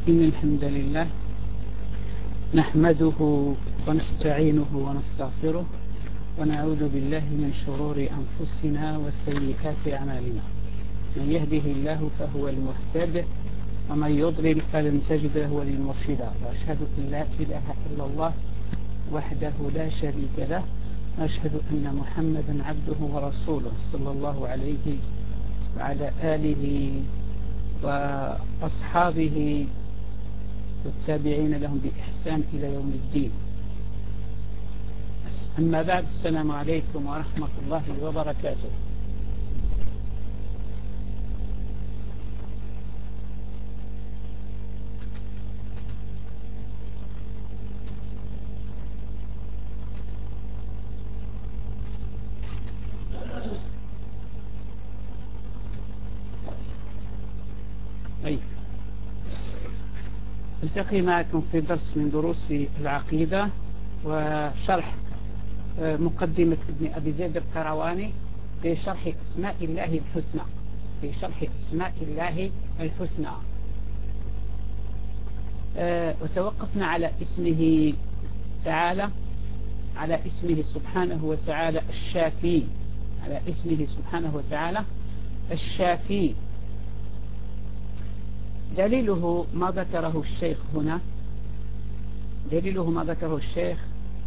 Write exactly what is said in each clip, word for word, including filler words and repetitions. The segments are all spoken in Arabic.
إن الحمد لله نحمده ونستعينه ونستغفره ونعوذ بالله من شرور أنفسنا وسيئات أعمالنا. من يهده الله فهو المهتد ومن يضلل فلن تجد له وليا مرشدا. وأشهد أن لا إله إلا الله وحده لا شريك له وأشهد أن محمدا عبده ورسوله صلى الله عليه وعلى آله وأصحابه والتابعين لهم بإحسان إلى يوم الدين. أما بعد، السلام عليكم ورحمة الله وبركاته. طيب، التقي معكم في درس من دروس العقيدة وشرح مقدمة ابن أبي زيد القيرواني في شرح أسماء الله الحسنى في شرح أسماء الله الحسنى وتوقفنا على اسمه تعالى على اسمه سبحانه وتعالى الشافي على اسمه سبحانه وتعالى الشافي. دليله ما ذكره الشيخ هنا دليله ما ذكره الشيخ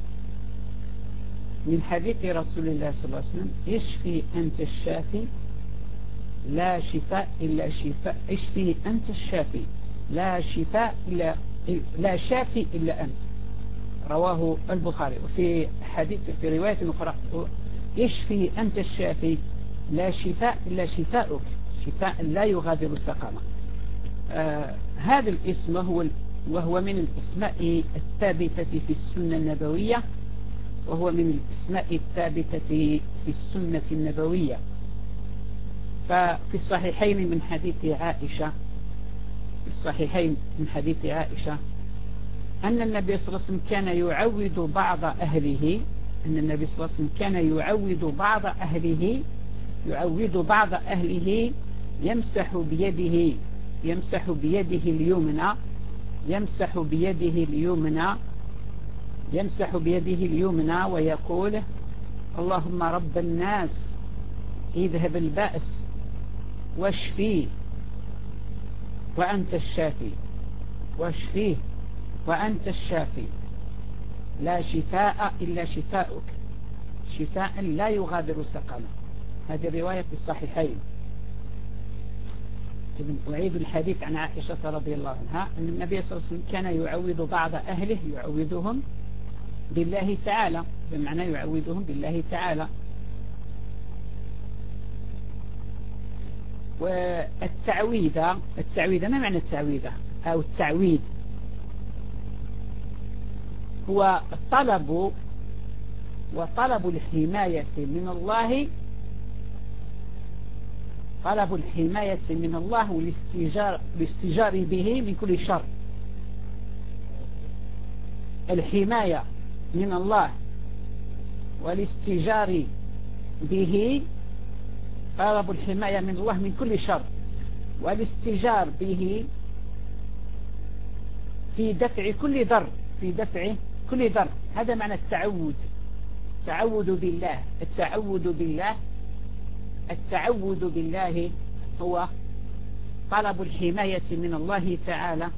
من حديث رسول الله صلى الله عليه وسلم: اشفي أنت الشافي لا شفاء إلا شفاء اشفي أنت الشافي لا شفاء إلا لا شافي إلا أنت. رواه البخاري. وفي حديث في رواية أخرى: اشفي أنت الشافي لا شفاء إلا شفاؤك شفاء لا يغادر سقما. آه هذا الاسم هو وهو من الاسماء الثابتة في السنة النبوية وهو من الاسماء الثابتة في السنة النبوية. ففي الصحيحين من حديث عائشة في الصحيحين من حديث عائشة أن النبي صلى الله عليه وسلم كان يعود بعض أهله أن النبي صلى الله عليه وسلم كان يعود بعض أهله يعود بعض أهله يمسح بيده يمسح بيده اليمنى يمسح بيده اليمنى يمسح بيده اليمنى ويقول: اللهم رب الناس اذهب البأس واشفيه وأنت الشافي واشفيه وأنت الشافي لا شفاء إلا شفاؤك شفاء لا يغادر سقما. هذه الرواية في الصحيحين. أعيد الحديث عن عائشة رضي الله عنها أن النبي صلى الله عليه وسلم كان يعوذ بعض أهله يعوذهم بالله تعالى، بمعنى يعوذهم بالله تعالى. والتعويذة التعويذة ما معنى التعويذة أو التعويذ؟ هو الطلب وطلب الحماية من الله طلب الحماية من الله والاستجار الاستجار به من كل شر. الحماية من الله والاستجار به طلب الحماية من الله من كل شر والاستجار به في دفع كل ضر في دفع كل ضر. هذا معنى التعوذ. التعوذ بالله التعوذ بالله التعوذ بالله هو طلب الحماية من الله تعالى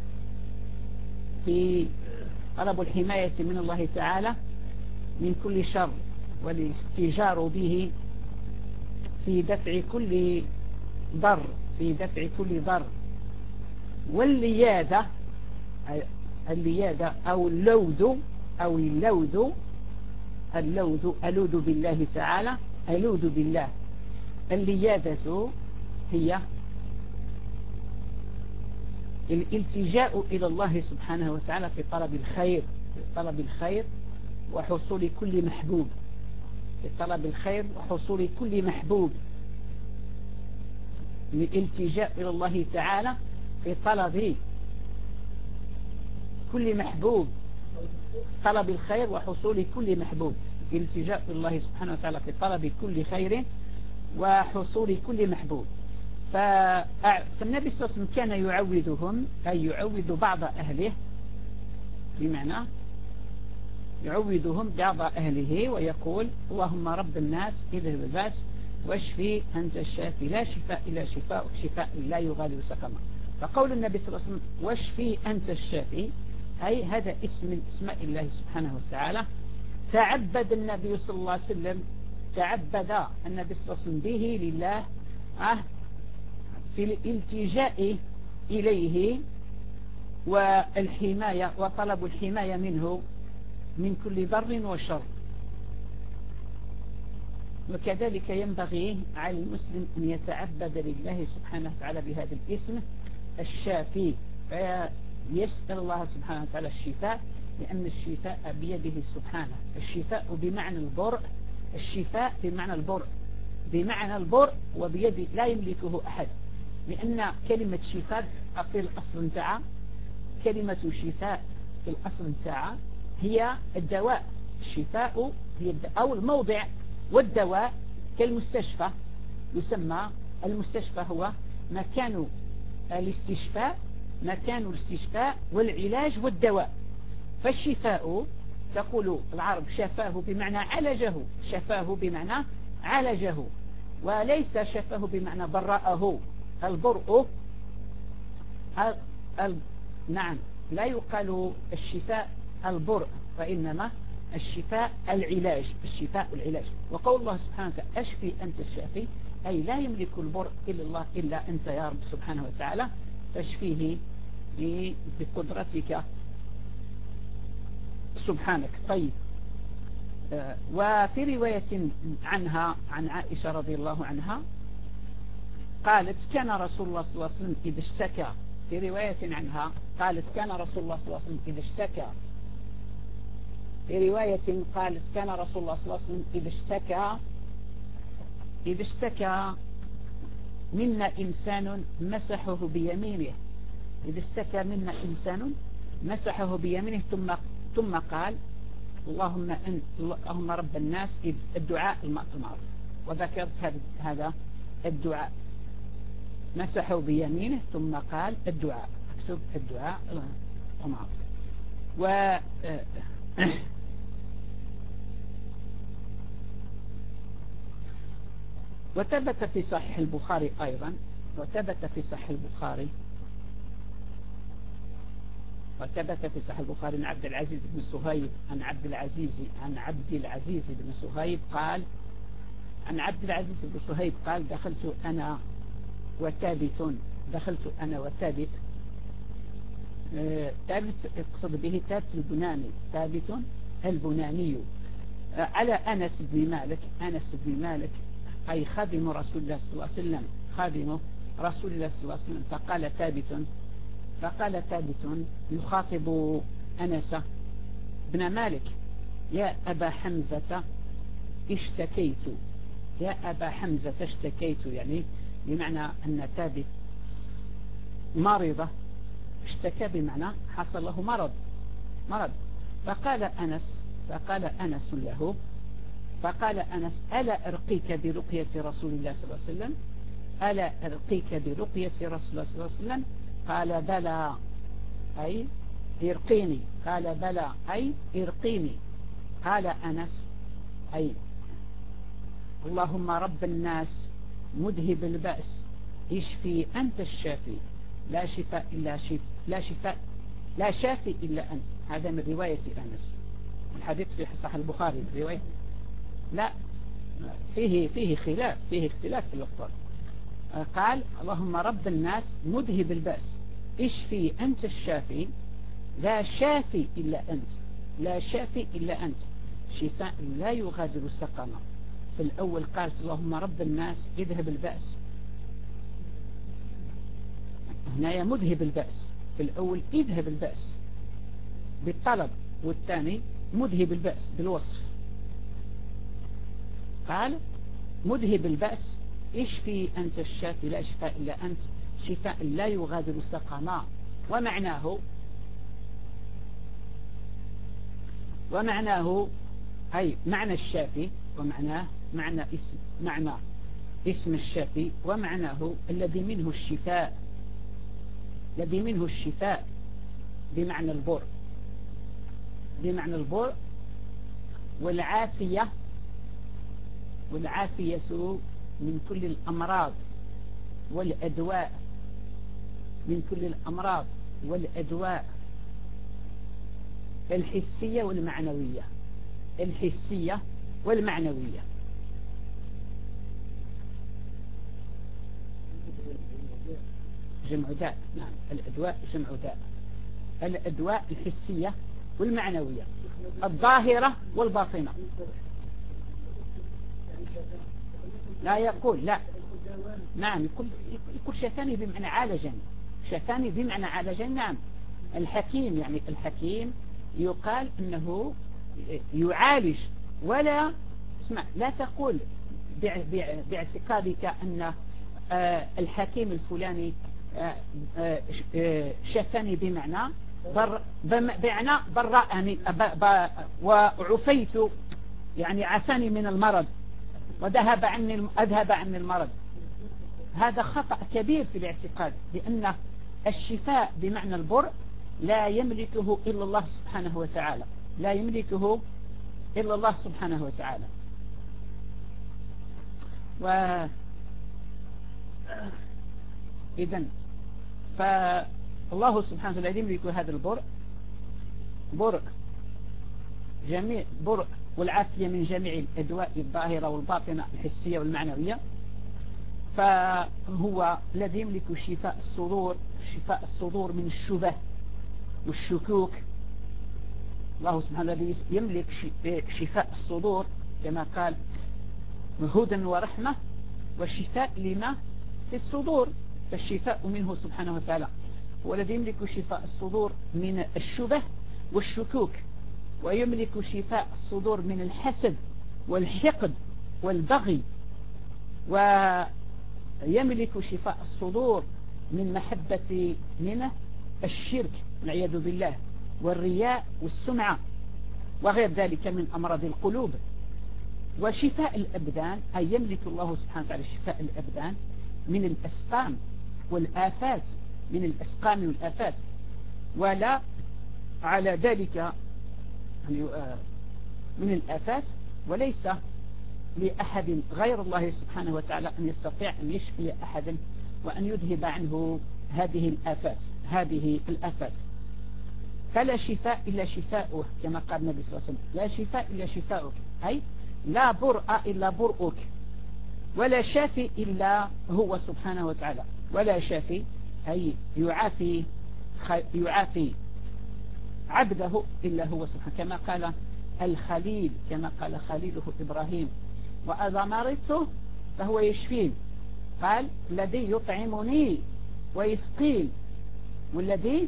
في طلب الحماية من الله تعالى من كل شر والاستجار به في دفع كل ضر في دفع كل ضر. واللياذة اللياذة أو اللوذ أو اللوذ اللوذ ألوذ بالله تعالى ألوذ بالله. اللياذة هي الالتجاء إلى الله سبحانه وتعالى في طلب الخير في طلب الخير وحصول كل محبوب في طلب الخير وحصول كل محبوب. الالتجاء إلى الله تعالى في طلب كل محبوب طلب الخير وحصول كل محبوب. الالتجاء إلى الله سبحانه وتعالى في طلب كل خير وحصول كل محبوب. فالنبي صلى الله عليه وسلم كان يعودهم، أي يعود بعض أهله، بمعنى يعودهم بعض أهله ويقول اللهم رب الناس اذهب الباس واشفي أنت الشافي لا شفاء إلا شفاء شفاء لا يغادر سقما. فقول النبي صلى الله عليه وسلم واشفي أنت الشافي، أي هذا اسم من اسماء الله سبحانه وتعالى. تعبد النبي صلى الله عليه وسلم تعبد النبي صلى الله عليه وسلم به لله في الالتجاء إليه والحماية وطلب الحماية منه من كل ضر وشر. وكذلك ينبغي على المسلم أن يتعبد لله سبحانه وتعالى بهذا الاسم الشافي، فيسأل الله سبحانه وتعالى الشفاء، لأن الشفاء بيده سبحانه. الشفاء بمعنى البرء، الشفاء بمعنى البرء، بمعنى البرء وبيد لا يملكه أحد، لأن كلمة شفاء في الأصل نتاعها، كلمة شفاء في الأصل نتاعها هي الدواء. الشفاء هي أو الموضع، والدواء كالمستشفى، يسمى المستشفى هو مكان الاستشفاء، مكان الاستشفاء والعلاج والدواء. فالشفاء تقول العرب شفاه بمعنى عالجه، شفاه بمعنى عالجه، وليس شفاه بمعنى برأه. البرء ال... ال... نعم لا يقال الشفاء البرء، فإنما الشفاء العلاج، الشفاء العلاج. وقول الله سبحانه وتعالى أشفي أنت الشافي، أي لا يملك البرء إلا الله إلا أنت يا رب سبحانه وتعالى، فاشفيه بقدرتك سبحانك. طيب، وفي رواية عنها عن عائشة رضي الله عنها قالت كان رسول الله صلى الله عليه وسلم إذا اشتكى، في رواية عنها قالت كان رسول الله صلى الله عليه وسلم إذا اشتكى، في رواية قالت كان رسول الله صلى الله عليه وسلم إذا اشتكى إذا اشتكى منا إنسان مسحه بيمينه، إذا اشتكى منا إنسان مسحه بيمينه ثم ثم قال اللهم أن اللهم رب الناس، الدعاء المعروف، وذكرت هذا الدعاء، مسحه بيمينه ثم قال الدعاء، اكتب الدعاء المعروف. و وثبت في صحيح البخاري أيضا، وثبت في صحيح البخاري وثبت في صحيح البخاري عن عبد العزيز بن صهيب عن عبد العزيز عن عبد العزيز بن صهيب قال عن عبد العزيز بن صهيب قال دخلت أنا وثابت دخلت أنا وثابت ثابت اقصد به ثابت البناني، ثابت البناني على أنس بن مالك، أنس بن مالك أي خادم رسول الله صلى الله عليه وسلم، خادم رسول الله صلى الله عليه وسلم. فقال ثابت فقال ثابت يخاطب أنس بن مالك يا أبا حمزة اشتكيت، يا أبا حمزة اشتكيت، يعني بمعنى أن ثابت مريضة، اشتكى بمعنى حصل له مرض مرض فقال أنس فقال أنس له فقال أنس ألا أرقيك برقية رسول الله صلى الله عليه وسلم، ألا أرقيك برقية رسول الله صلى الله عليه وسلم؟ قال بلى أي ارقيني، قال بلى أي ارقيني. قال أنس أي اللهم رب الناس مذهب البأس اشفي أنت الشافي لا شفاء إلا شفاء لا شفاء لا شافي إلا أنت. هذا من رواية أنس، الحديث في صحيح البخاري من رواية لا فيه فيه خلاف فيه اختلاف في اللفظ. قال اللهم رب الناس مذهب البأس اشفي أنت الشافي لا شافي إلا أنت، لا شافي إلا أنت، شفاء لا يغادر سقما. في الأول قالت اللهم رب الناس اذهب البأس، هنا مذهب البأس، في الأول اذهب البأس بالطلب، والثاني مذهب البأس بالوصف. قال مذهب البأس اشفي أنت الشافي لا شفاء إلا أنت، شفاء لا يغادر سقما. ومعناه ومعناه أي معنى الشافي، ومعناه معنى اسم معنى اسم الشافي ومعناه الذي منه الشفاء، الذي منه الشفاء بمعنى البر، بمعنى البر والعافية، والعافية من كل الأمراض والأدواء، من كل الأمراض والأدواء الحسية والمعنوية، الحسية والمعنوية. جمع داء، نعم، الأدواء جمع داء، الأدواء الحسية والمعنوية الظاهرة والباطنة. لا يقول لا، نعم، يقول, يقول شفاني بمعنى عالجني، شفاني بمعنى عالجني. نعم، الحكيم يعني الحكيم يقال أنه يعالج، ولا اسمع لا تقول باعتقادك أن الحكيم الفلاني شفاني بمعنى بر بمعنى برأني وعفيت، يعني عافاني من المرض وذهب عني أذهب عني المرض. هذا خطأ كبير في الاعتقاد، لأن الشفاء بمعنى البر لا يملكه إلا الله سبحانه وتعالى، لا يملكه إلا الله سبحانه وتعالى. و إذن فالله سبحانه وتعالى يملك هذا البر، بر جميع بر والعافية من جميع الأدواء الظاهرة والباطنة الحسية والمعنوية. فهو الذي يملك شفاء الصدور، شفاء الصدور من الشبه والشكوك. الله سبحانه الذي يملك شفاء الصدور كما قال هدى ورحمة وشفاء لما في الصدور، فالشفاء منه سبحانه وتعالى. هو الذي يملك شفاء الصدور من الشبه والشكوك، ويملك شفاء الصدور من الحسد والحقد والبغي، ويملك شفاء الصدور من محبة منه الشرك والعياذ بالله والرياء والسمعة وغير ذلك من أمراض القلوب. وشفاء الأبدان أي يملك الله سبحانه وتعالى شفاء الأبدان من الأسقام والآفات، من الأسقام والآفات. ولا على ذلك يعني من الآفات، وليس لأحد غير الله سبحانه وتعالى أن يستطيع أن يشفي أحدا وأن يذهب عنه هذه الآفات، هذه الآفات. فلا شفاء إلا شفاؤه كما قال النبي صلى الله عليه وسلم، لا شفاء إلا شفاؤك، أي لا برء إلا برؤك، ولا شافي إلا هو سبحانه وتعالى، ولا شافي أي يعافي يعافي عبده إلا هو سبحانه، كما قال الخليل، كما قال خليله إبراهيم وأذا مرضت فهو يشفين، قال الذي يطعمني ويسقين والذي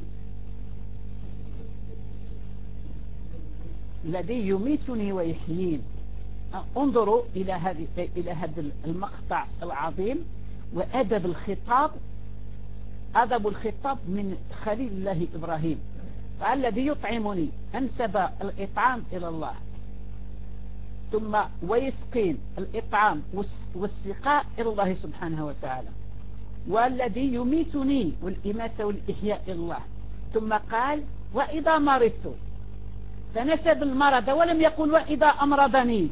الذي يميتني ويحيين. انظروا إلى هذه إلى هذا المقطع العظيم وأدب الخطاب، أدب الخطاب من خليل الله إبراهيم. قال الذي يطعمني، أنسب الإطعام إلى الله، ثم ويسقين الإطعام والسقاء إلى الله سبحانه وتعالى، والذي يميتني والإماتة والإحياء إلى الله، ثم قال وإذا مرضت، فنسب المرض ولم يقل وإذا أمرضني،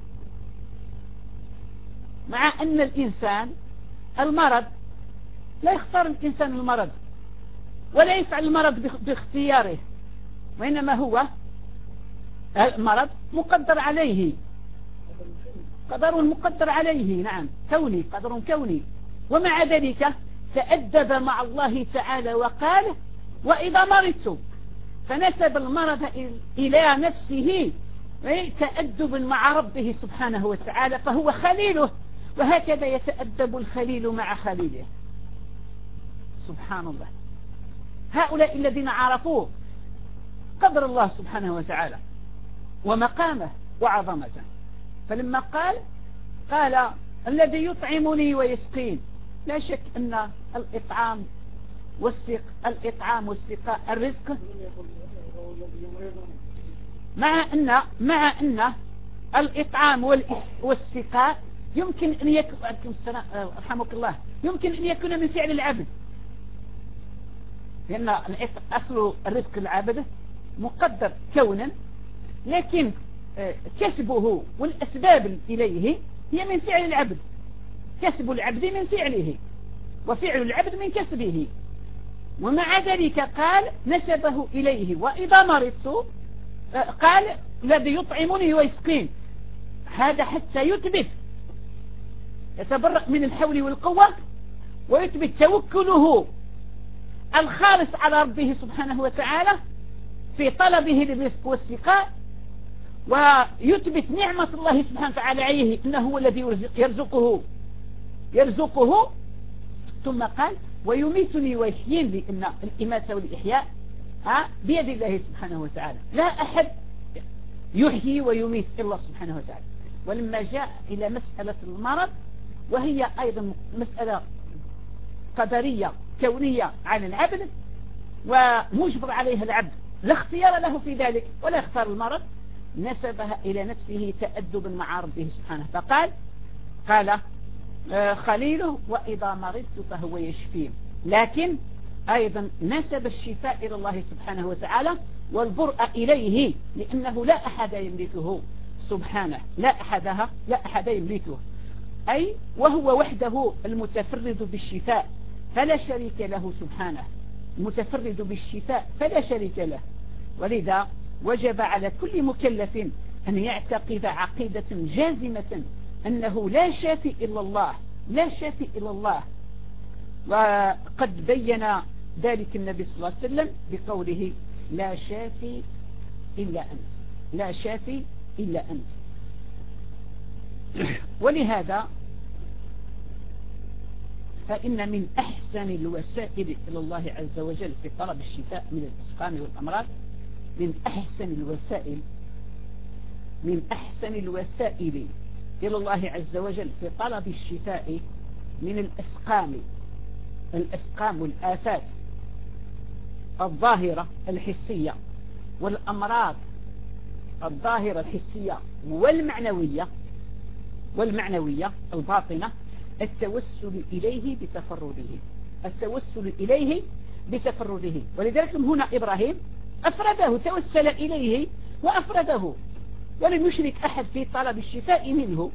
مع أن الإنسان المرض لا يختار الإنسان المرض ولا يفعل المرض باختياره، وإنما هو المرض مقدر عليه، قدر مقدر عليه، نعم، كوني، قدر كوني. ومع ذلك تأدب مع الله تعالى وقال وإذا مرضت، فنسب المرض إلى نفسه تأدبا مع ربه سبحانه وتعالى، فهو خليله، وهكذا يتأدب الخليل مع خليله. سبحان الله. هؤلاء الذين عرفوا قدر الله سبحانه وتعالى ومقامه وعظمته، فلما قال قال الذي يطعمني ويسقين، لا شك أن الإطعام والسق الإطعام والسقاء الرزق، مع أن مع أن الإطعام والسقاء يمكن أن يكون رحمك الله يمكن أن يكون من فعل العبد، لأن أصل الرزق العبد مقدر كونا، لكن كسبه والأسباب إليه هي من فعل العبد. كسب العبد من فعله وفعل العبد من كسبه، ومع ذلك قال نسبه إليه. وإذا مرضت قال الذي يطعمني ويسقين، هذا حتى يثبت يتبرأ من الحول والقوة ويثبت توكله الخالص على ربه سبحانه وتعالى في طلبه للرزق والسقاء، ويثبت نعمة الله سبحانه وتعالى عليه أنه هو الذي يرزقه يرزقه ثم قال ويميتني ويحيين، لأن الإماتة والإحياء بيد الله سبحانه وتعالى، لا أحد يحيي ويميت إلا الله سبحانه وتعالى. ولما جاء إلى مسألة المرض، وهي أيضا مسألة قدرية كونية عن العبد ومجبر عليها العبد، لا اختيار له في ذلك ولا اختار المرض، نسبها إلى نفسه تأدبا مع ربه سبحانه، فقال قال خليله وإذا مرضت فهو يشفين. لكن أيضا نسب الشفاء إلى الله سبحانه وتعالى والبرء إليه، لأنه لا أحد يملكه سبحانه، لا أحدها لا أحد يملكه، أي وهو وحده المتفرد بالشفاء فلا شريك له سبحانه، المتفرد بالشفاء فلا شريك له. ولذا وجب على كل مكلف أن يعتقد عقيدة جازمة أنه لا شافي إلا الله، لا شافي إلا الله. وقد بين ذلك النبي صلى الله عليه وسلم بقوله لا شافي إلا أنت، لا شافي إلا أنت. ولهذا فإن من أحسن الوسائل إلى الله عز وجل في طلب الشفاء من الأسقام والأمراض، من أحسن الوسائل من أحسن الوسائل إلى الله عز وجل في طلب الشفاء من الأسقام الأسقام والآفات الظاهرة الحسية والأمراض الظاهرة الحسية والمعنوية والمعنوية الباطنة، التوسل إليه بتفرده، التوسل إليه بتفرده. ولذلك هنا إبراهيم أفرده، توسل إليه وأفرده، ولم يشرك أحد في طلب الشفاء منه.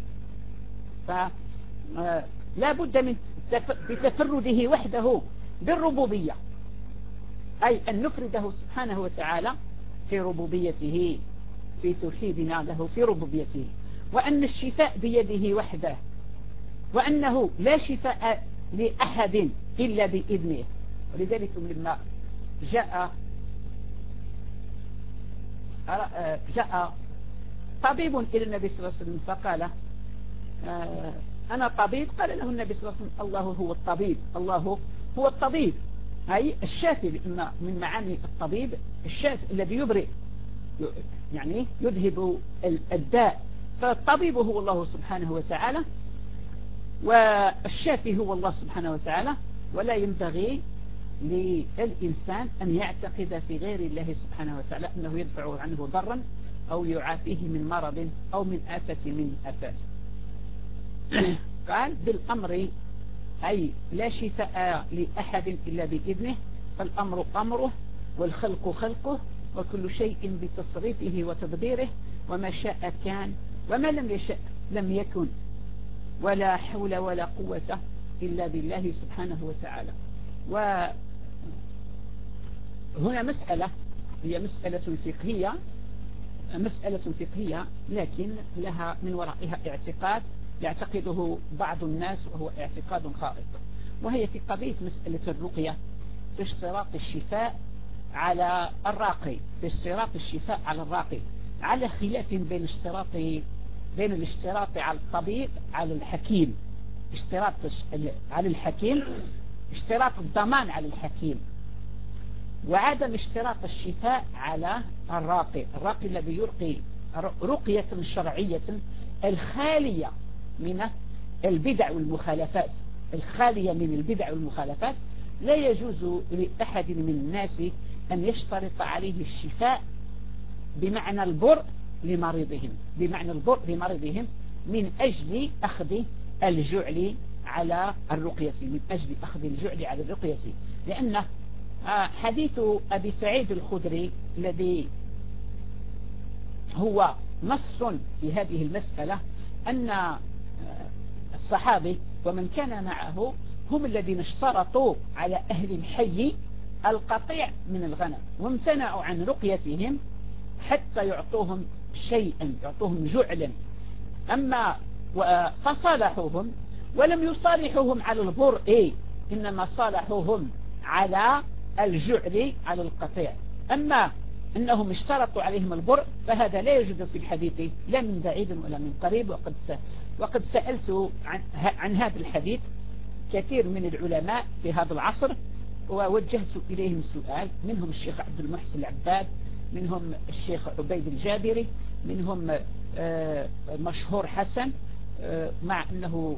فلا بد من بتفرده وحده بالربوبية، أي أن نفرده سبحانه وتعالى في ربوبيته، في توحيدنا له في ربوبيته، وأن الشفاء بيده وحده، وأنه لا شفاء لأحد إلا بإذنه. ولذلك لما جاء جاء طبيب إلى النبي صلى الله عليه وسلم فقال أنا طبيب، قال له النبي صلى الله عليه وسلم الله هو الطبيب، الله هو الطبيب، أي الشافي، لأن من معاني الطبيب الشافي الذي يبرئ، يعني يذهب الداء، فالطبيب هو الله سبحانه وتعالى، والشافي هو الله سبحانه وتعالى. ولا ينبغي للإنسان أن يعتقد في غير الله سبحانه وتعالى أنه يدفع عنه ضرا أو يعافيه من مرض أو من آفة من الآفات. قال بالأمر، أي لا شفاء لأحد إلا بإذنه، فالأمر أمره والخلق خلقه، وكل شيء بتصريفه وتدبيره، وما شاء كان وما لم يشاء لم يكن، ولا حول ولا قوة إلا بالله سبحانه وتعالى. وهنا مسألة هي مسألة فقهية، مسألة فقهية لكن لها من ورائها اعتقاد يعتقده بعض الناس وهو اعتقاد خاطئ، وهي في قضية مسألة الرقية في اشتراط الشفاء على الراقي، في اشتراط الشفاء على الراقي، على خلاف بين اشتراط بين الاشتراط على الطبيب على الحكيم، اشتراط على الحكيم اشتراط الضمان على الحكيم، وعدم اشتراط الشفاء على الراقي، الراقي الذي يرقي رقية شرعية الخالية من البدع والمخالفات، الخالية من البدع والمخالفات. لا يجوز لأحد من الناس أن يشترط عليه الشفاء بمعنى البرء لمريضهم، بمعنى البرء لمريضهم، من أجل أخذ الجعل على الرقية، من أجل أخذ الجعل على الرقية، لأن حديث أبي سعيد الخدري الذي هو نص في هذه المسألة أن الصحابي ومن كان معه هم الذين اشترطوا على أهل الحي القطيع من الغنم وامتنعوا عن رقيتهم حتى يعطوهم شيئا، يعطوهم جعلا. أما فصالحوهم ولم يصالحوهم على البرء، إنما صالحوهم على الجعل على القطيع. أما أنهم اشترطوا عليهم البرء فهذا لا يوجد في الحديث لا من بعيد ولا من قريب. وقد وقد سألت عن, عن هذا الحديث كثير من العلماء في هذا العصر ووجهت إليهم سؤال، منهم الشيخ عبد المحسن العباد، منهم الشيخ عبيد الجابري، منهم مشهور حسن، مع أنه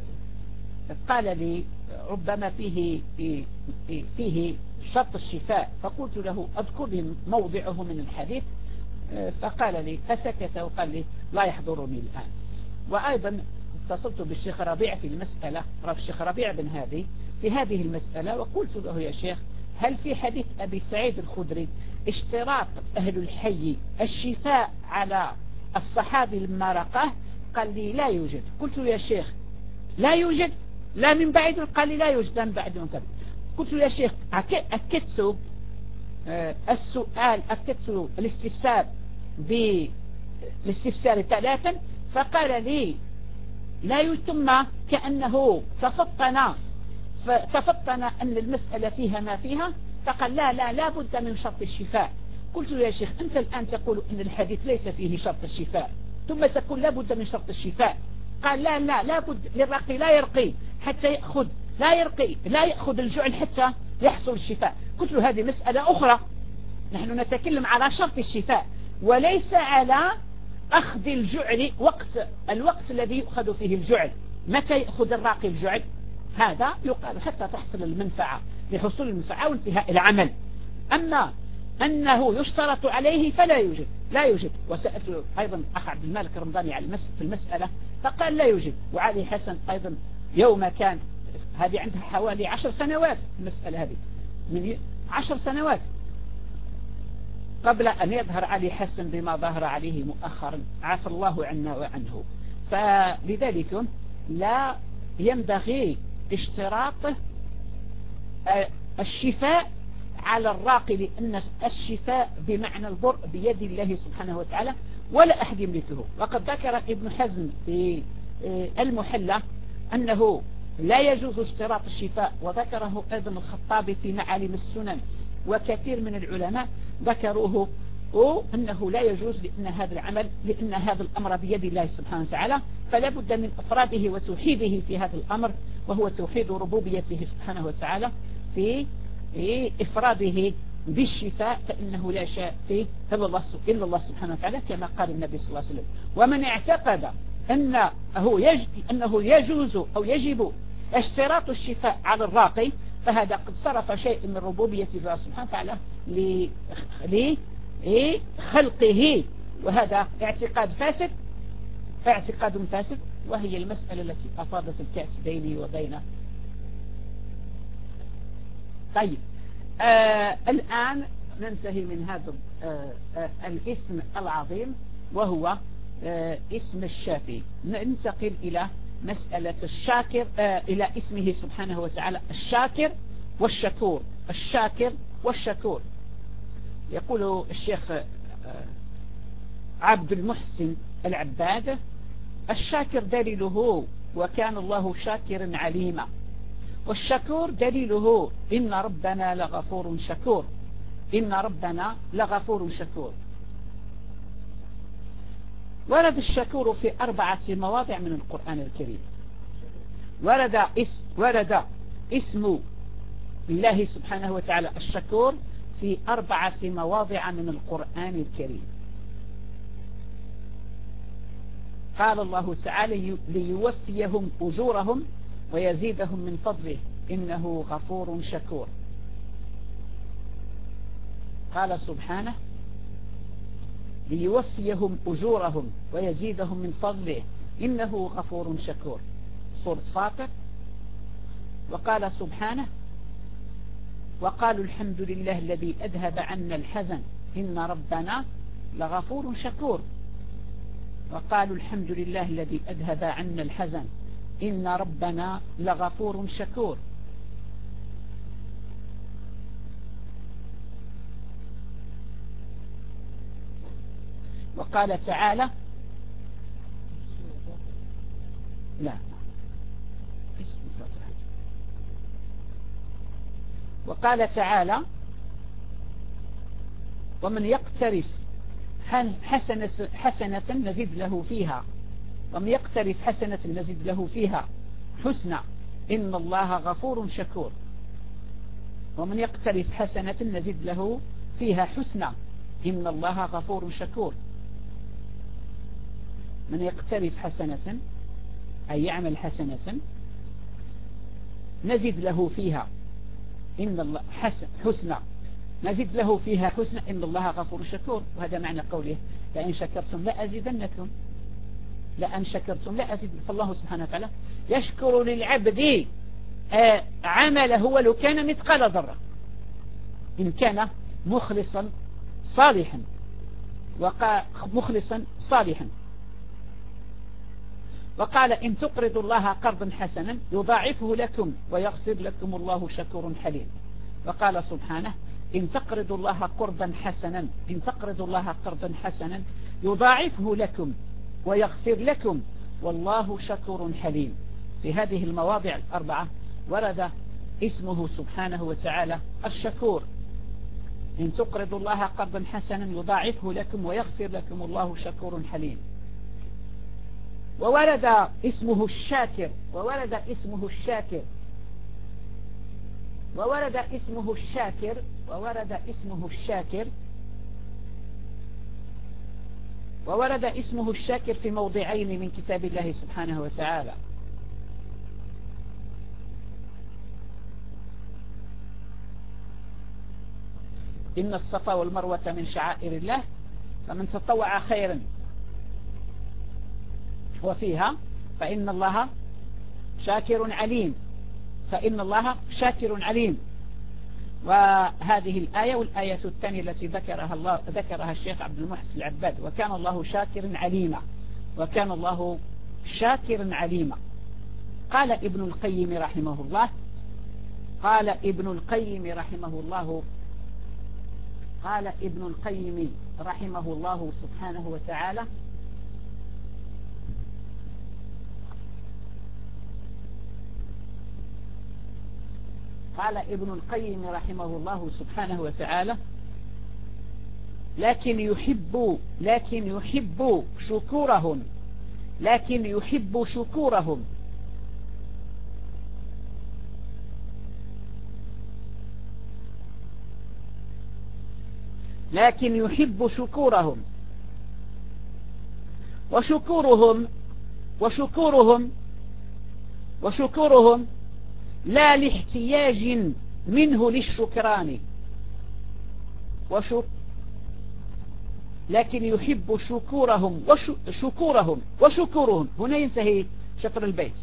قال لي ربما فيه فيه شرط الشفاء، فقلت له أذكر لي موضعه من الحديث، فقال لي فسكت وقال لي لا يحضرني الآن. وأيضا اتصلت بالشيخ ربيع في المسألة، الشيخ ربيع بن هادي في هذه المسألة، وقلت له يا شيخ هل في حديث أبي سعيد الخدري اشتراط أهل الحي الشفاء على الصحابي المرقة؟ قال لي لا يوجد. قلت يا شيخ لا يوجد لا من بعيد؟ قال لي لا يوجد من بعيد وكذا. قلت يا شيخ أكدت السؤال، أكدت الاستفسار بالاستفسار ثلاثا، فقال لي لا يوجد، ثم كأنه تفطن فتفطن أن المسألة فيها ما فيها، فقال لا لا لا بد من شرط الشفاء. قلت يا شيخ أنت الآن تقول أن الحديث ليس فيه شرط الشفاء ثم تقول لا بد من شرط الشفاء. قال لا لا لا بد للرقي لا يرقي حتى يأخذ لا يرقي لا يأخذ الجعل حتى يحصل الشفاء. قلت له هذه مسألة أخرى، نحن نتكلم على شرط الشفاء وليس على أخذ الجعل وقت الوقت الذي يأخذ فيه الجعل. متى يأخذ الراقي الجعل؟ هذا يقال حتى تحصل المنفعة، لحصول المنفعة وانتهاء العمل. أما أنه يشترط عليه فلا يوجد لا يوجد. وسألت أيضا أخ عبد المالك الرمضاني على في المسألة فقال لا يوجد. وعلي حسن أيضا يوم كان، هذه عندها حوالي عشر سنوات المسألة هذه، من عشر سنوات قبل أن يظهر علي حسن بما ظهر عليه مؤخرا، عفى الله عنا وعنه. فلذلك لا ينبغي اشتراط الشفاء على الراقي، لأن الشفاء بمعنى البرء بيد الله سبحانه وتعالى ولا أحد يملكه. وقد ذكر ابن حزم في المحلة أنه لا يجوز اشتراط الشفاء، وذكره أيضا الخطابي في معالم السنن، وكثير من العلماء ذكروه أنه لا يجوز، لأن هذا العمل لأن هذا الأمر بيد الله سبحانه وتعالى، فلا بد من إفراده وتوحيده في هذا الأمر، وهو توحيد ربوبيته سبحانه وتعالى في إفراده بالشفاء، فإنه لا شيء فيه إلا الله, إلا الله سبحانه وتعالى، كما قال النبي صلى الله عليه وسلم. ومن اعتقد أنه, يج... أنه يجوز أو يجب اشتراط الشفاء على الراقي فهذا قد صرف شيء من ربوبية الله سبحانه وتعالى لخلقه، وهذا اعتقاد فاسد اعتقاد فاسد وهي المسألة التي أفاضت الكأس بيني وبينه. طيب آه الآن ننتهي من هذا آه آه الاسم العظيم وهو آه اسم الشافي، ننتقل إلى مسألة الشاكر، آه إلى اسمه سبحانه وتعالى الشاكر والشكور. الشاكر والشكور، يقول الشيخ آه عبد المحسن العباد: الشاكر دليله وكان الله شاكرا عليما، والشكور دليله إن ربنا لغفور شكور. إن ربنا لغفور شكور. ورد الشكور في أربعة مواضع من القرآن الكريم. ورد اسم, ورد اسم الله سبحانه وتعالى الشكور في أربعة مواضع من القرآن الكريم. قال الله تعالى: ليوفيهم أجورهم ويزيدهم من فضله إنه غفور شكور. قال سبحانه: ليوفيهم أجورهم ويزيدهم من فضله إنه غفور شكور. سورة فاطر. وقال سبحانه وقالوا الحمد لله الذي أذهب عنا الحزن إن ربنا لغفور شكور. وقالوا الحمد لله الذي أذهب عنا الحزن إن ربنا لغفور شكور. وقال تعالى لا وقال تعالى ومن يقترف حسنة, حسنة نزد له فيها ومن يقترف حسنة نزد له فيها حسنى إن الله غفور شكور. ومن يقترف حسنة نزد له فيها حسنى إن الله غفور شكور. من يقترف حسنة أي يعمل حسنة نزد له فيها إن الله حسن حسنى نزد له فيها حسنى إن الله غفور شكور. وهذا معنى قوله لئن شكرتم لأزيدنكم لأن شكرتم لأزيد. فالله سبحانه وتعالى يشكر للعبد عمله ولو كان مثقال ذرة إن كان مخلصا صالحا مخلصا صالحا. وقال إن تقرضوا الله قرضا حسنا يضاعفه لكم ويغفر لكم الله شكور حليم. وقال سبحانه إن تقرضوا الله قرضا حسنا إن تقرضوا الله قرضا حسنا يضاعفه لكم ويغفر لكم والله شكور حليم. في هذه المواضع الأربعة ورد اسمه سبحانه وتعالى الشكور. إن تقرضوا الله قرضا حسنا يضاعفه لكم ويغفر لكم الله شكور حليم. وورد اسمه الشاكر وورد اسمه الشاكر وورد اسمه الشاكر وورد اسمه الشاكر وورد اسمه الشاكر في موضعين من كتاب الله سبحانه وتعالى. إن الصفا والمروة من شعائر الله فمن تطوع خيرا وفيها فإن الله شاكر عليم فإن الله شاكر عليم. وهذه الآية والآية الثانية التي ذكرها الله ذكرها الشيخ عبد المحسن العباد وكان الله شاكر عليما وكان الله شاكر عليما. قال ابن القيم رحمه الله قال ابن القيم رحمه الله قال ابن القيم رحمه الله سبحانه وتعالى قال ابن القيم رحمه الله سبحانه وتعالى لكن يحب لكن يحب شكورهم لكن يحب شكورهم لكن يحب شكورهم وشكورهم وشكورهم وشكورهم لا لاحتياج منه للشكران وشك لكن يحب شكورهم وشكورهم وشكورهم. هنا ينتهي شطر البيت.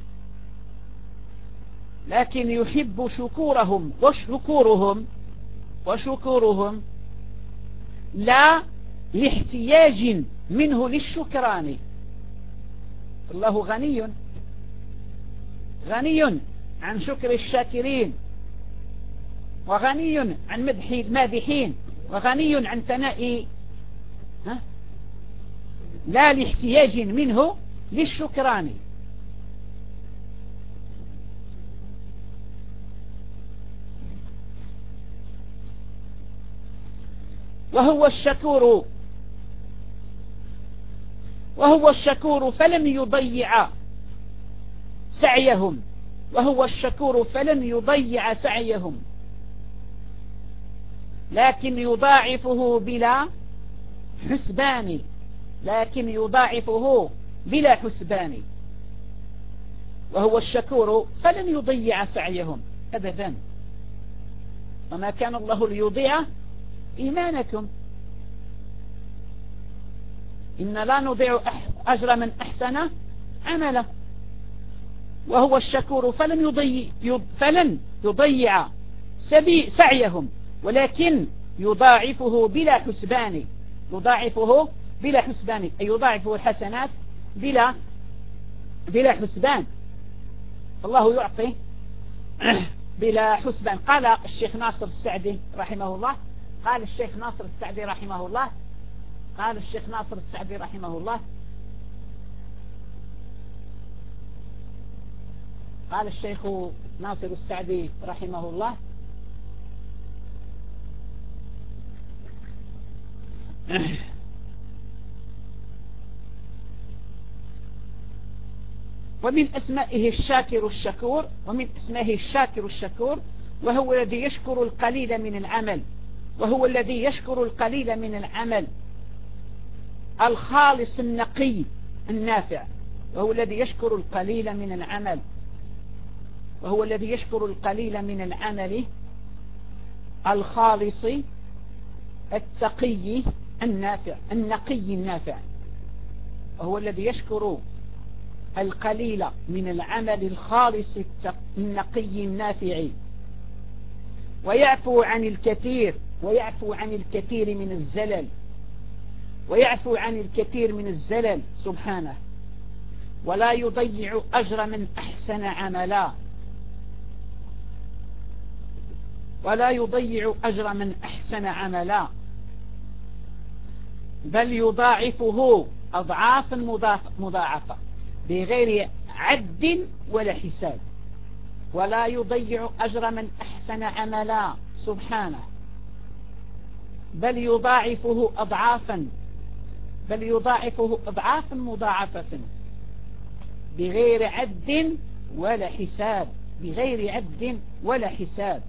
لكن يحب شكورهم وشكورهم وشكورهم لا لاحتياج منه للشكران. الله غني غني عن شكر الشاكرين وغني عن مدح المادحين وغني عن ثناء لا لاحتياج منه للشكران. وهو الشكور وهو الشكور فلن يضيع سعيهم وهو الشكور فلن يضيع سعيهم لكن يضاعفه بلا حسبان لكن يضاعفه بلا حسبان. وهو الشكور فلن يضيع سعيهم أبدا وما كان الله ليضيع إيمانكم إن لا نضيع أجر من أحسن عمله، وهو الشكور فلن يضيع, فلن يضيع سعيهم، ولكن يضاعفه بلا حسبان، يضاعفه بلا حسبان أي يضاعفه الحسنات بلا بلا حسبان، فالله يعطي بلا حسبان. قال الشيخ ناصر السعدي رحمه الله قال الشيخ ناصر السعدي رحمه الله قال الشيخ ناصر السعدي رحمه الله قال الشيخ ناصر السعدي رحمه الله ومن اسمائه الشاكر الشكور، ومن اسمائه الشاكر الشكور، وهو الذي يشكر القليل من العمل، وهو الذي يشكر القليل من العمل الخالص النقي النافع، وهو الذي يشكر القليل من العمل وهو الذي يشكر القليل من العمل الخالص التقي النافع النقي النافع، وهو الذي يشكر القليل من العمل الخالص النقي النافع، ويعفو عن الكثير ويعفو عن الكثير من الزلل ويعفو عن الكثير من الزلل سبحانه، ولا يضيع أجر من أحسن عملا ولا يضيع أجر من أحسن عملا بل يضاعفه أضعافا مضاعفة بغير عد ولا حساب، ولا يضيع أجر من أحسن عملا سبحانه، بل يضاعفه أضعافا بل يضاعفه أضعافا مضاعفة بغير عد ولا حساب بغير عد ولا حساب.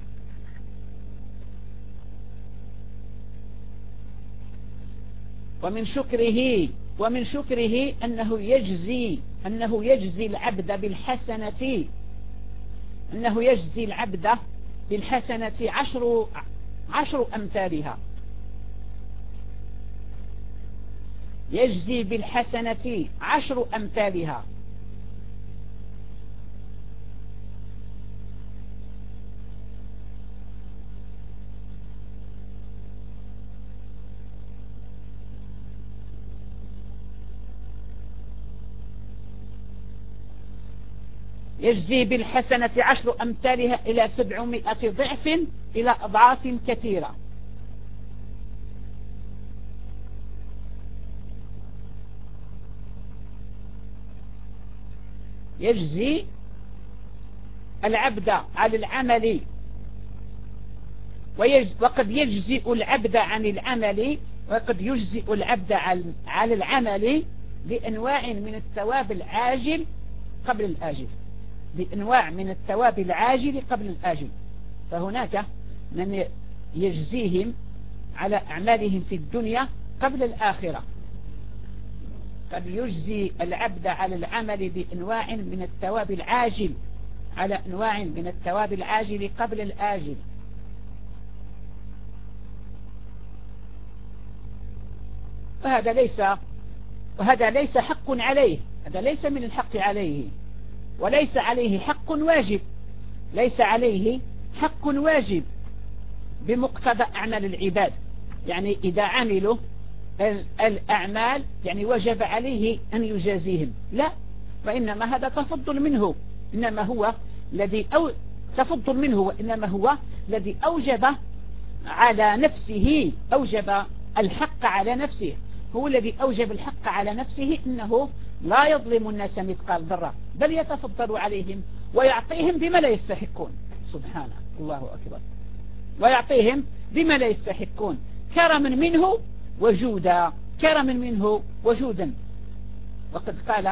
ومن شكره ومن شكره أنه يجزي أنه يجزي العبد بالحسنة أنه يجزي العبد بالحسنة عشر عشر أمثالها يجزي بالحسنة عشر أمثالها يجزي بالحسنة عشر أمثالها إلى سبعمائة ضعف إلى أضعاف كثيرة. يجزي العبد على العمل وقد يجزئ العبد عن العمل وقد يجزئ العبد على العمل بأنواع من الثواب العاجل قبل الآجل بأنواع من الثواب العاجل قبل الآجل. فهناك من يجزيهم على أعمالهم في الدنيا قبل الآخرة، قد يجزي العبد على العمل بأنواع من الثواب العاجل على أنواع من الثواب العاجل قبل الآجل. وهذا ليس وهذا ليس حق عليه هذا ليس من الحق عليه وليس عليه حق واجب ليس عليه حق واجب بمقتضى أعمال العباد، يعني إذا عملوا الأعمال يعني وجب عليه أن يجازيهم، لا، وإنما هذا تفضل منه إنما هو الذي أو تفضل منه وإنما هو الذي أوجب على نفسه أوجب الحق على نفسه هو الذي أوجب الحق على نفسه إنه لا يظلم الناس مثقال ذرة بل يتفضل عليهم ويعطيهم بما لا يستحقون. سبحانه الله أكبر. ويعطيهم بما لا يستحقون كرما منه وجودا كرما منه وجودا. وقد قال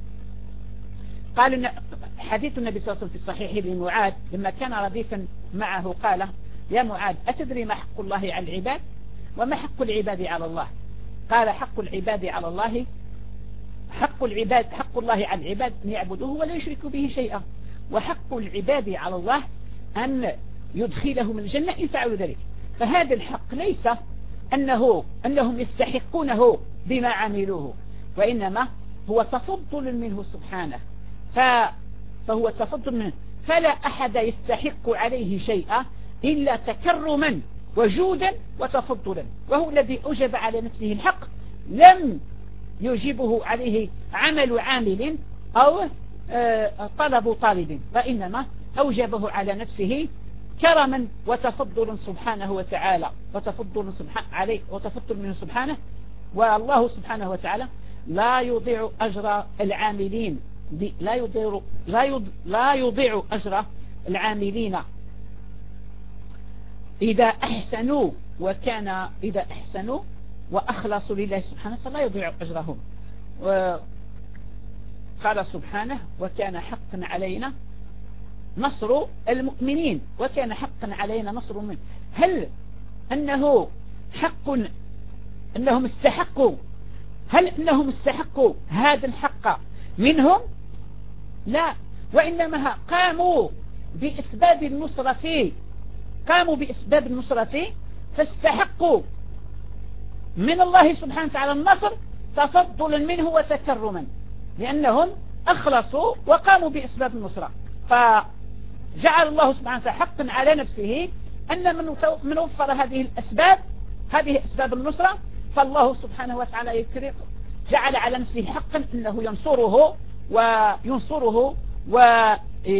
قال حديث النبي صلى الله عليه وسلم في الصحيح لمعاذ لما كان رديفا معه قال: يا معاذ أتدري ما حق الله على العباد وما حق العباد على الله؟ قال: حق العباد على الله حق العباد حق الله على العباد أن يعبدوه ولا يشركوا به شيئا، وحق العباد على الله أن يدخلهم الجنة إن فعلوا ذلك. فهذا الحق ليس أنه أنهم يستحقونه بما عملوه، وإنما هو تفضل منه سبحانه، فهو تفضل منه، فلا أحد يستحق عليه شيئا إلا تكرما وجودا وتفضلا، وهو الذي أوجب على نفسه الحق، لم يجيبه عليه عمل عامل أو طلب طالب، وإنما أوجبه على نفسه كرما وتفضل سبحانه وتعالى، وتفضل سبحانه عليه وتفضل منه سبحانه. والله سبحانه وتعالى لا يضيع أجر العاملين، لا يضيع لا يضيع, لا يضيع أجر العاملين إذا أحسنوا، وكان إذا أحسنوا وأخلصوا لله سبحانه فلا يضيع أجرهم. قال سبحانه وكان حقا علينا نصر المؤمنين، وكان حقا علينا نصر المؤمنين. هل أنه حق أنهم استحقوا هل أنهم استحقوا هذا الحق منهم؟ لا، وإنما قاموا بأسباب النصرة قاموا بأسباب النصرة فاستحقوا من الله سبحانه وتعالى النصر تفضلا منه وتكرما، لأنهم أخلصوا وقاموا بأسباب النصرة. فجعل الله سبحانه وتعالى حقا على نفسه أن من وفر هذه الأسباب، هذه أسباب النصرة، فالله سبحانه وتعالى يكرم، جعل على نفسه حقا أنه ينصره وينصره و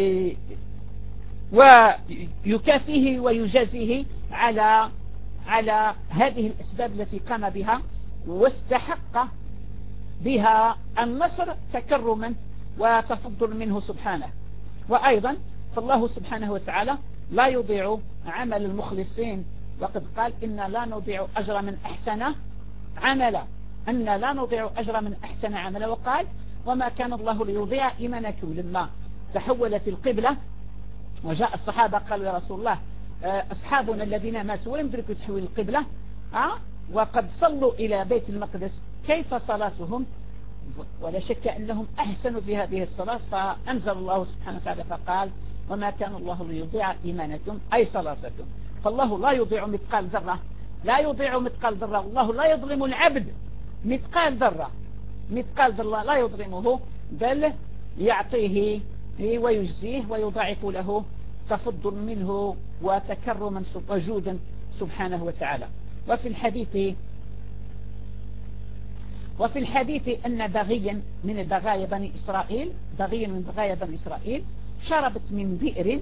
ويكافيه ويجازيه على على هذه الأسباب التي قام بها واستحق بها النصر تكرما وتفضل منه سبحانه. وأيضا فالله سبحانه وتعالى لا يضيع عمل المخلصين، وقد قال إن لا نضيع أجر من أحسن عملا، أن لا نضيع أجر من أحسن عملا. وقال وما كان الله ليضيع إيمانكم. لما تحولت القبلة وجاء الصحابة قالوا يا رسول الله أصحابنا الذين ماتوا ولم يدركوا تحويل القبلة وقد صلوا إلى بيت المقدس كيف صلاتهم؟ ولا شك أنهم أحسنوا في هذه الصلاة، فأنزل الله سبحانه وتعالى فقال وما كان الله ليضيع إيمانكم أي صلاتكم. فالله لا يضيع مثقال ذرة، لا يضيع مثقال ذرة، الله لا يظلم العبد مثقال ذرة، مثقال ذرة لا يظلمه، بل يعطيه ويجزيه ويضاعف له تفضل منه وتكرما وجودا سبحانه وتعالى. وفي الحديث وفي الحديث أن بغيا من بغايا بني إسرائيل بغيا من بغايا بني إسرائيل شربت من بئر،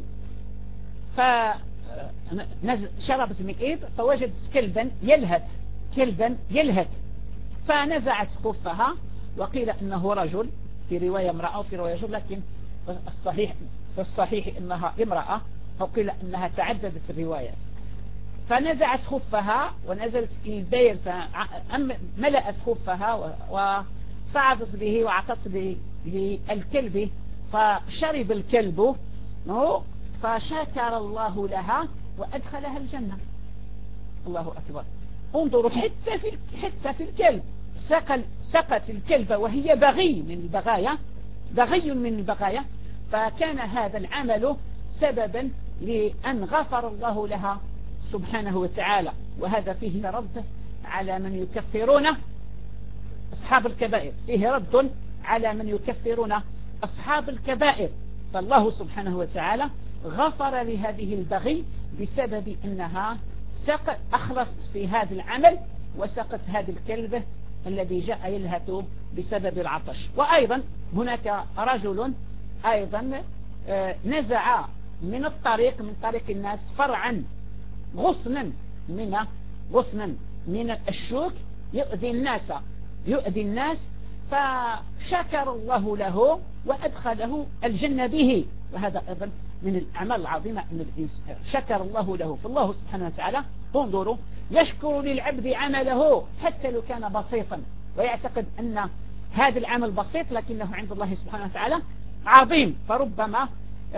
فشربت من بئر فوجدت كلبا يلهث كلبا يلهث فنزعت خفها، وقيل أنه رجل، في رواية امرأة وفي رواية رجل، لكن الصحيح في الصحيح أنها امرأة، وقيل أنها تعددت الروايات. فنزعت خفها ونزلت البير فملأت خفها وصعدت به وعطت للكلب فشرب الكلب فشكر الله لها وأدخلها الجنة. الله أكبر. انظروا حتى في حتى في الكلب سقت الكلب وهي بغي من البغايا بغي من البغايا، فكان هذا العمل سببا لأن غفر الله لها سبحانه وتعالى. وهذا فيه رد على من يكفرون أصحاب الكبائر، فيه رد على من يكفرون أصحاب الكبائر. فالله سبحانه وتعالى غفر لهذه البغي بسبب أنها سقط أخلصت في هذا العمل وسقط هذا الكلب الذي جاء يلهث بسبب العطش. وأيضا هناك رجل أيضا نزع من الطريق من طريق الناس فرعا غصنا من غصنا من الشوك يؤذي الناس يؤذي الناس فشكر الله له وأدخله الجنة به. وهذا أيضا من الأعمال العظيمة أن الإنسان شكر الله له. فالله سبحانه وتعالى انظروا يشكر للعبد عمله حتى لو كان بسيطا، ويعتقد أن هذا العمل بسيط لكنه عند الله سبحانه وتعالى عظيم. فربما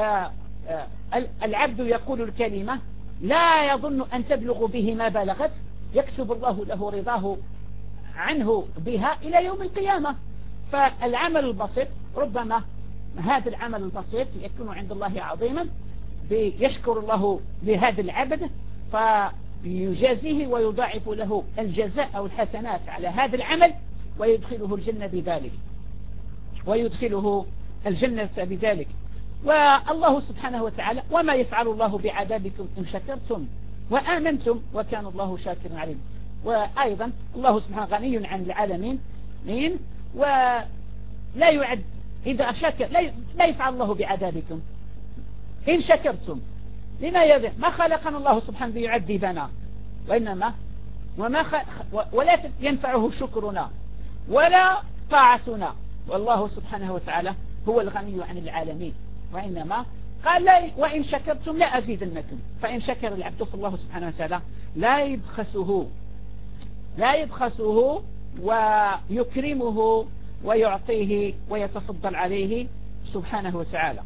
العبد يقول الكلمة لا يظن أن تبلغ به ما بلغت، يكتب الله له رضاه عنه بها إلى يوم القيامة. فالعمل البسيط ربما هذا العمل البسيط يكون عند الله عظيما، يشكر الله لهذا العبد فيجازيه ويضاعف له الجزاء أو الحسنات على هذا العمل ويدخله الجنة بذلك. ويدخله الجنة بذلك. والله سبحانه وتعالى وما يفعل الله بعذابكم إن شكرتم وآمنتم وكان الله شاكرا عليم. وأيضا الله سبحانه غني عن العالمين ولا يعد إذا شكر لا يفعل الله بعذابكم إن شكرتم. لما يذهب ما خلقنا الله سبحانه ليعذبنا وإنما وما خ... ولا ينفعه شكرنا ولا طاعتنا، والله سبحانه وتعالى هو الغني عن العالمين. وإنما قال لا وإن شكرتم لا أزيدنكم، فإن شكر العبد فالله سبحانه وتعالى لا يبخسه لا يبخسه ويكرمه ويعطيه ويتفضل عليه سبحانه وتعالى.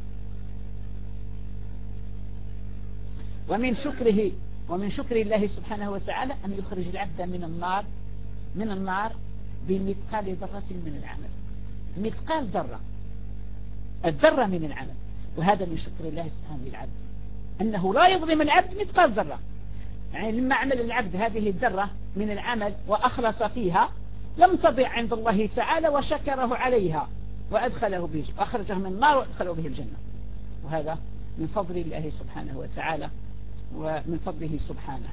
ومن شكره ومن شكر الله سبحانه وتعالى أن يخرج العبد من النار من النار بمثقال ذرة من العمل، مثقال ذرة، الذرة من العمل. وهذا من شكر الله سبحانه للعبد أنه لا يظلم العبد مثقال ذرة. يعني لما عمل العبد هذه الذرة من العمل وأخلص فيها لم تضع عند الله تعالى وشكره عليها وأدخله به وأخرجه من النار وأدخله به الجنة. وهذا من فضل الله سبحانه وتعالى ومن فضله سبحانه.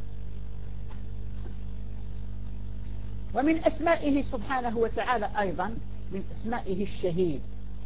ومن أسمائه سبحانه وتعالى أيضا من أسمائه الشهيد.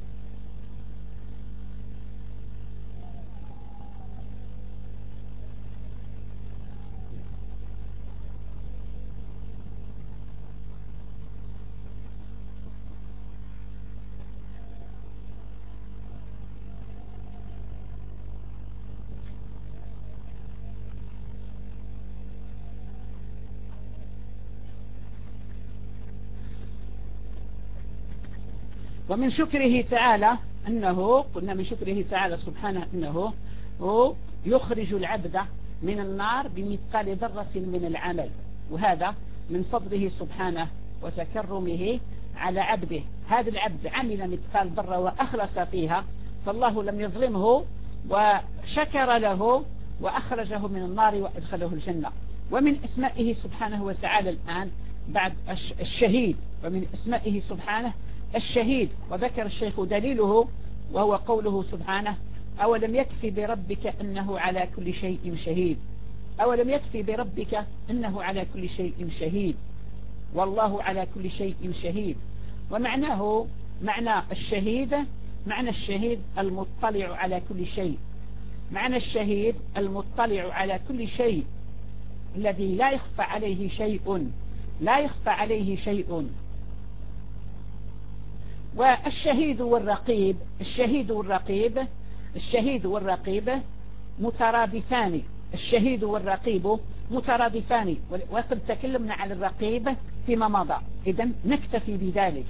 ومن شكره تعالى أنه قلنا من شكره تعالى سبحانه أنه يخرج العبد من النار بمثقال ذرة من العمل. وهذا من فضله سبحانه وتكرمه على عبده. هذا العبد عمل مثقال ذرة وأخلص فيها فالله لم يظلمه وشكر له وأخرجه من النار وأدخله الجنة. ومن اسمائه سبحانه وتعالى الآن بعد الشهيد، ومن اسمائه سبحانه الشهيد. وذكر الشيخ دليله وهو قوله سبحانه أولم يكفي بربك أنه على كل شيء شهيد، أولم يكفي بربك أنه على كل شيء شهيد، والله على كل شيء شهيد. ومعناه معنى الشهيد معنى الشهيد المطلع على كل شيء، معنى الشهيد المطلع على كل شيء الذي لا يخفى عليه شيء لا يخفى عليه شيء. والشهيد والرقيب الشهيد والرقيب الشهيد والرقيب مترادفان. الشهيد والرقيب مترادفان، وقد تكلمنا عن الرقيب فيما مضى، إذن نكتفي بذلك.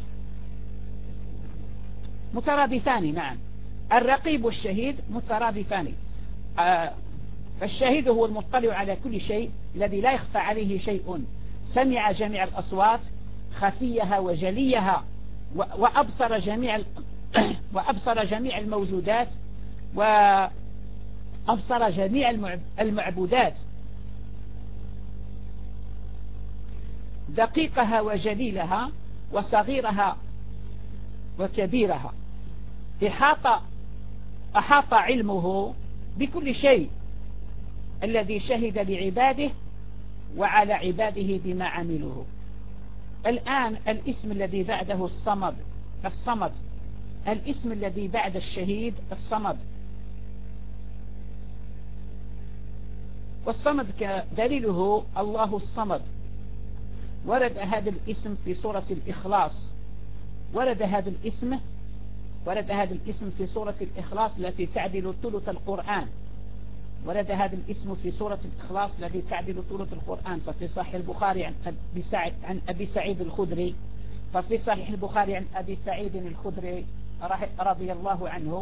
مترادفان، نعم، الرقيب والشهيد مترادفان. آه فالشهيد هو المطلع على كل شيء الذي لا يخفى عليه شيء، سمع جميع الأصوات خفيها وجليها، وأبصر جميع وأبصر جميع الموجودات، وأبصر جميع المعبودات، دقيقها وجليلها وصغيرها وكبيرها. إحاط أحاط علمه بكل شيء الذي شهد لعباده وعلى عباده بما عملوه. الآن الاسم الذي بعده الصمد الصمد الاسم الذي بعد الشهيد الصمد. والصمد كدليله الله الصمد. ورد هذا الاسم في سورة الإخلاص ورد هذا الاسم ورد هذا الاسم في سورة الإخلاص التي تعدل ثلث القرآن. ورد هذا الاسم في سورة الإخلاص الذي تعدل ثلث القرآن. ففي صحيح البخاري عن أبي سعيد, عن أبي سعيد الخدري ففي صحيح البخاري عن أبي سعيد الخدري رضي الله عنه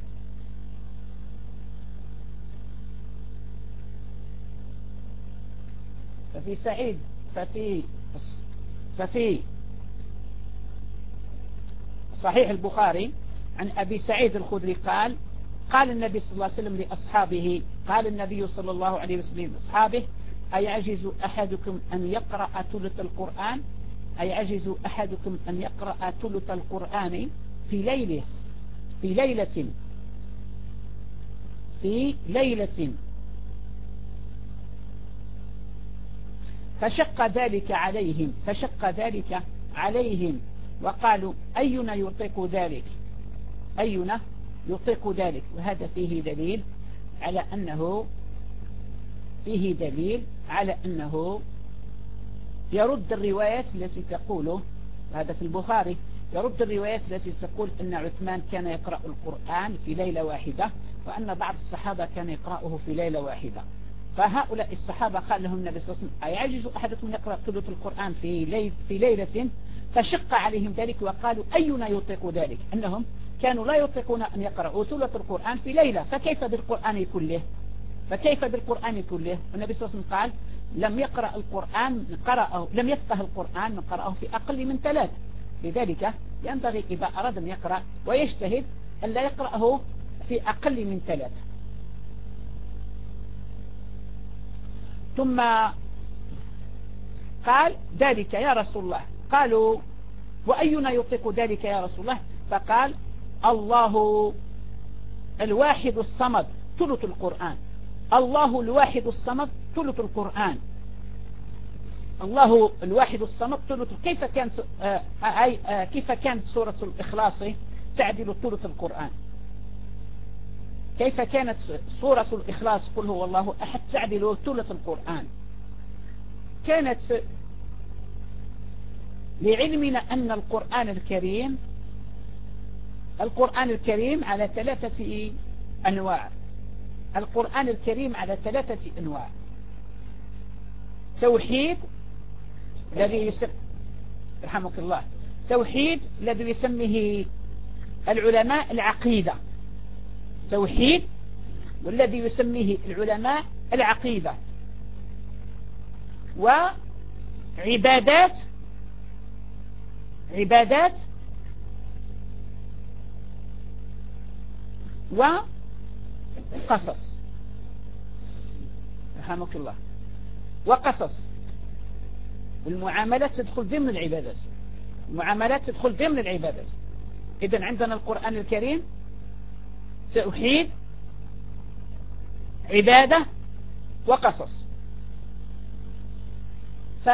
ففي سعيد ففي ففي صحيح البخاري عن أبي سعيد الخدري قال قال النبي صلى الله عليه وسلم لأصحابه قال النبي صلى الله عليه وسلم لأصحابه أيعجز أحدكم أن يقرأ ثلث القرآن أيعجز أحدكم أن يقرأ ثلث القرآن في ليلة في ليلة في ليلة فشق ذلك عليهم فشق ذلك عليهم وقالوا أينا يطيق ذلك أينا يطيق ذلك. وهذا فيه دليل على أنه فيه دليل على أنه يرد الروايات التي تقول، هذا في البخاري، يرد الروايات التي تقول أن عثمان كان يقرأ القرآن في ليلة واحدة وأن بعض الصحابة كان يقرأه في ليلة واحدة. فهؤلاء الصحابة قال لهم النبي صلى الله عليه وسلم أيعجز أحدكم يقرأ ثلث القرآن في ليلة, في ليلة؟ فشق عليهم ذلك وقالوا أينا يطيق ذلك، أنهم كانوا لا يطيقون أن يقرأوا ثلث القرآن في ليلة، فكيف بالقرآن كله فكيف بالقرآن كله والنبي صلى الله عليه وسلم قال لم يقرأ القرآن قرأه لم يفقه القرآن من قرأه في أقل من ثلاث. لذلك ينبغي إذا أراد أن يقرأ ويجتهد أن لا يقرأه في أقل من ثلاث. ثم قال ذلك يا رسول الله، قالوا وأينا يطيق ذلك يا رسول الله؟ فقال الله الواحد الصمد ثلث القرآن، الله الواحد الصمد ثلث القرآن، الله الواحد الصمد ثلث. كيف كانت آه آه كيف كانت سورة الإخلاص تعدل ثلث القرآن؟ كيف كانت سورة الإخلاص قل هو الله أحد تعدل ثلث القرآن؟ كانت لعلمنا أن القرآن الكريم القرآن الكريم على ثلاثة أنواع. القرآن الكريم على ثلاثة أنواع: توحيد الذي يسمى رحمك الله توحيد الذي يسميه العلماء العقيدة، توحيد والذي يسميه العلماء العقيدة، وعبادات عبادات وقصص رحمك الله وقصص. والمعاملات تدخل ضمن العبادات، المعاملات تدخل ضمن العبادات. إذن عندنا القرآن الكريم توحيد عبادة وقصص. ف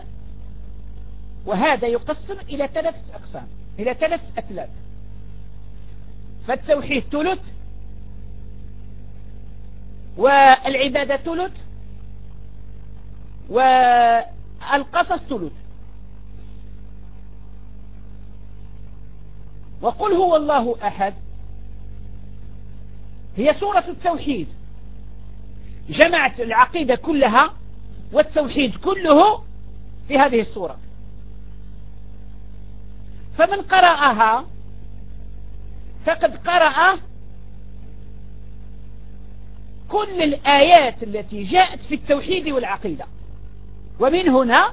وهذا يقسم إلى ثلاثة أقسام، إلى ثلاثة أثلاث. فالتوحيد ثلث، والعبادة ثلث، والقصص ثلث. وقل هو الله أحد هي سورة التوحيد، جمعت العقيدة كلها والتوحيد كله في هذه السورة. فمن قرأها فقد قرأ كل الآيات التي جاءت في التوحيد والعقيدة. ومن هنا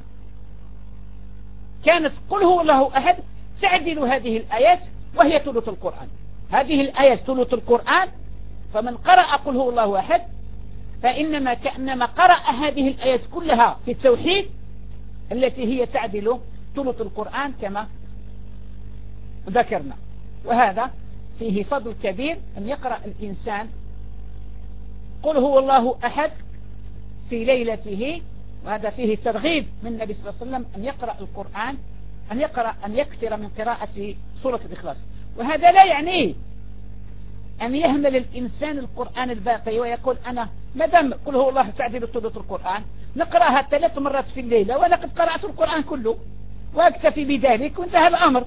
كانت قل هو الله أحد تعدل هذه الآيات وهي ثلث القرآن. هذه الآيات ثلث القرآن، فمن قرأ قل هو الله أحد فإنما كأنما قرأ هذه الآيات كلها في التوحيد التي هي تعدل ثلث القرآن كما ذكرنا. وهذا فيه فضل كبير أن يقرأ الإنسان قل هو الله أحد في ليلته، وهذا فيه ترغيب من النبي صلى الله عليه وسلم أن يقرأ القرآن أن يقرأ أن يكثر من قراءة سورة الإخلاص. وهذا لا يعني أن يهمل الإنسان القرآن الباقي ويقول أنا مدام قل هو الله تعدل ثلث القرآن نقرأها ثلاث مرات في الليلة وأنا قد قرأت القرآن كله وأكتفي بذلك وانتهى الأمر.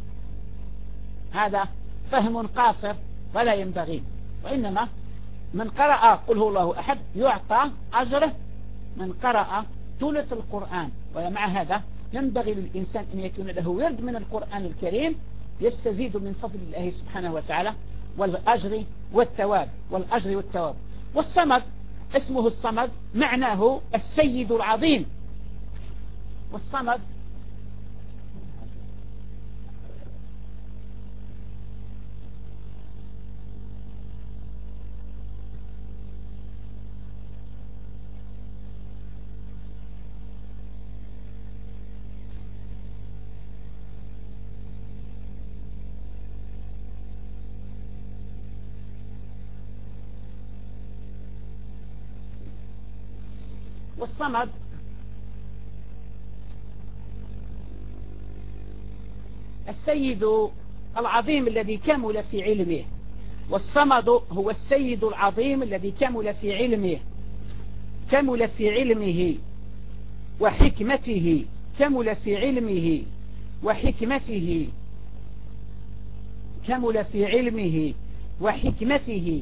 هذا فهم قاصر ولا ينبغي. وإنما من قرأ قل هو الله أحد يعطى أجره من قرأ ثلث القرآن. ومع هذا ينبغي للإنسان أن يكون له ورد من القرآن الكريم يستزيد من فضل الله سبحانه وتعالى والأجر والثواب والأجر والثواب. والصمد اسمه الصمد معناه السيد العظيم. والصمد والصمد السيد العظيم الذي كمل في علمه، والصمد هو السيد العظيم الذي كمل في علمه، كمل في علمه وحكمته، كمل في علمه وحكمته، كمل في علمه وحكمته،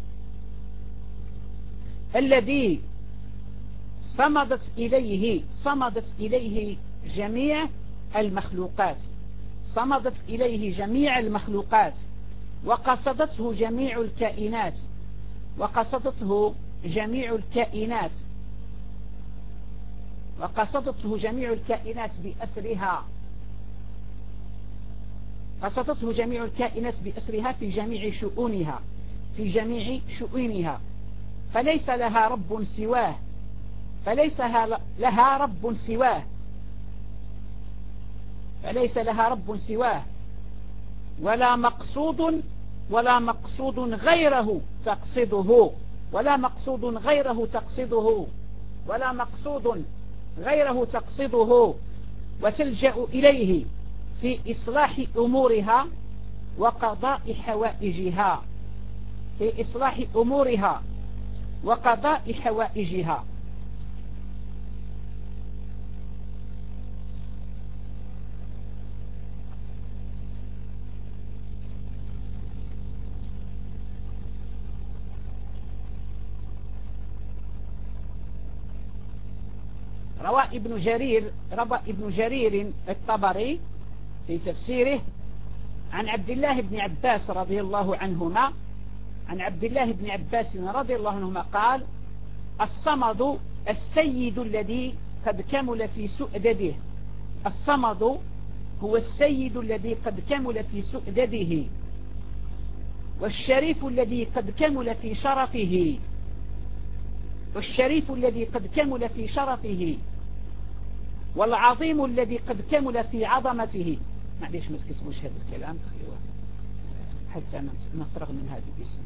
الذي صمدت إليه صمدت إليه جميع المخلوقات، صمدت إليه جميع المخلوقات، وقصدته جميع الكائنات، وقصدته جميع الكائنات، وقصدته جميع الكائنات بأسرها، قصدته جميع الكائنات بأسرها في جميع شؤونها، في جميع شؤونها، فليس لها رب سواه، فليس لها رب سواه، فليس لها رب سواه، ولا مقصود ولا مقصود غيره تقصده، ولا مقصود غيره تقصده، ولا مقصود غيره تقصده، وتلجأ إليه في إصلاح أمورها وقضاء حوائجها، في إصلاح أمورها وقضاء حوائجها. روى ابن جرير روى ابن جرير الطبري في تفسيره عن عبد الله بن عباس رضي الله عنهما، عن عبد الله بن عباس رضي الله عنهما قال: الصمد السيد الذي قد كمل في سؤدده، الصمد هو السيد الذي قد كمل في سؤدده، والشريف الذي قد كمل في شرفه، والشريف الذي قد كمل في شرفه، والعظيم الذي قد كمل في عظمته. معليش ما تكتبوش هذا الكلام، تخلوه حتى نفرغ من هذا الاسم.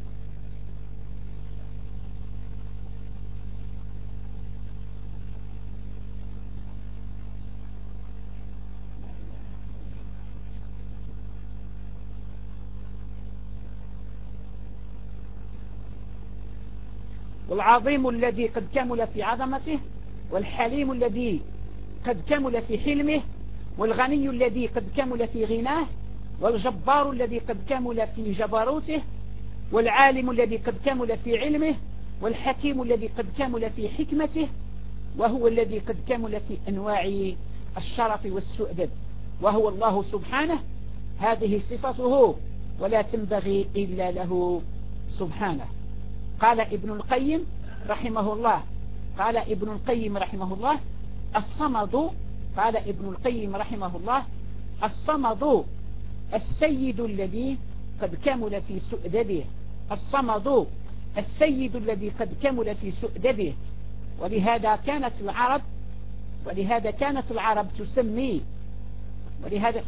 والعظيم الذي قد كمل في عظمته، والحليم الذي قد كمل في حلمه، والغني الذي قد كمل في غناه، والجبار الذي قد كمل في جبروته، والعالم الذي قد كمل في علمه، والحكيم الذي قد كمل في حكمته، وهو الذي قد كمل في أنواع الشرف والسؤدد، وهو الله سبحانه. هذه صفته ولا تنبغي إلا له سبحانه. قال ابن القيم رحمه الله قال ابن القيم رحمه الله الصمد قال ابن القيم رحمه الله الصمد السيد الذي قد كمل في سؤدده، الصمد السيد الذي قد كمل في سؤدده. ولهذا كانت العرب ولهذا كانت العرب تسمي ولهذا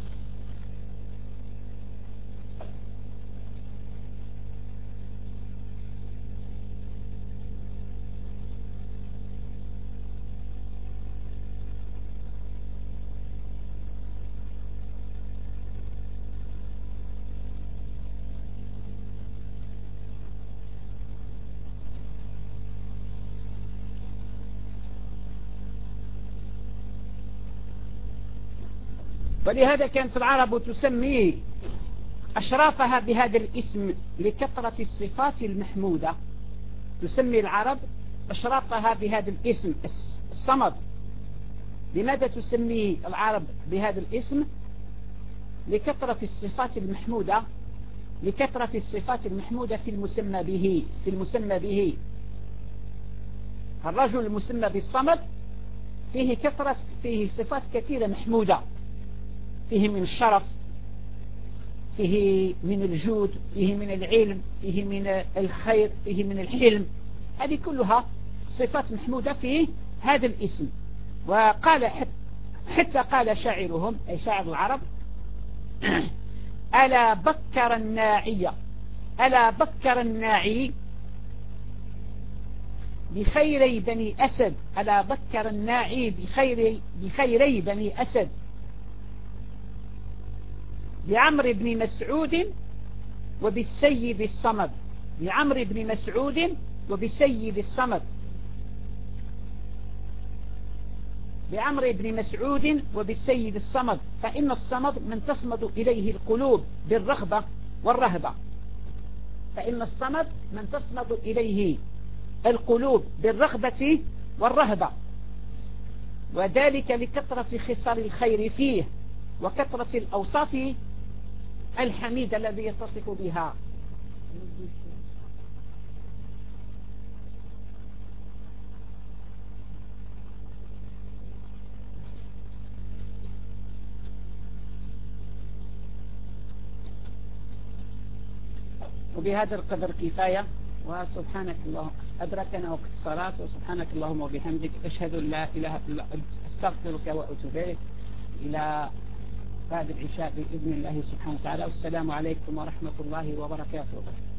ولهذا كانت العرب تسمي أشرافها بهذا الاسم لكثرة الصفات المحمودة. تسمي العرب أشرافها بهذا الاسم الصمد. لماذا تسمي العرب بهذا الاسم؟ لكثرة الصفات المحمودة لكثرة الصفات المحمودة في المسمى به في المسمى به الرجل المسمى بالصمد فيه كثرة فيه صفات كثيرة محمودة، فيه من الشرف، فيه من الجود، فيه من العلم، فيه من الخير، فيه من الحلم. هذه كلها صفات محمودة في هذا الاسم. وقال حتى قال شاعرهم أي شاعر العرب: ألا بكر الناعي ألا بكر الناعي بخيري بني أسد على بكر الناعي بخيري, بخيري بني أسد بعمر بن مسعود وبالسيد الصمد بعمر بن مسعود وبسيد الصمد بعمر بن مسعود وبالسيد الصمد فإن الصمد من تصمد إليه القلوب بالرغبة والرهبة فإن الصمد من تصمد إليه القلوب بالرغبة والرهبة وذلك لكثرة خصال الخير فيه وكثرة الأوصاف الحميدة الذي يتصف بها. وبهذا القدر كفاية وسبحانك اللهم أدركنا وقت الصلاة وسبحانك اللهم وبحمدك أشهد أن لا إله إلا أنت أستغفرك وأتوب إليك إلى بعد العشاء بإذن الله سبحانه وتعالى والسلام عليكم ورحمة الله وبركاته.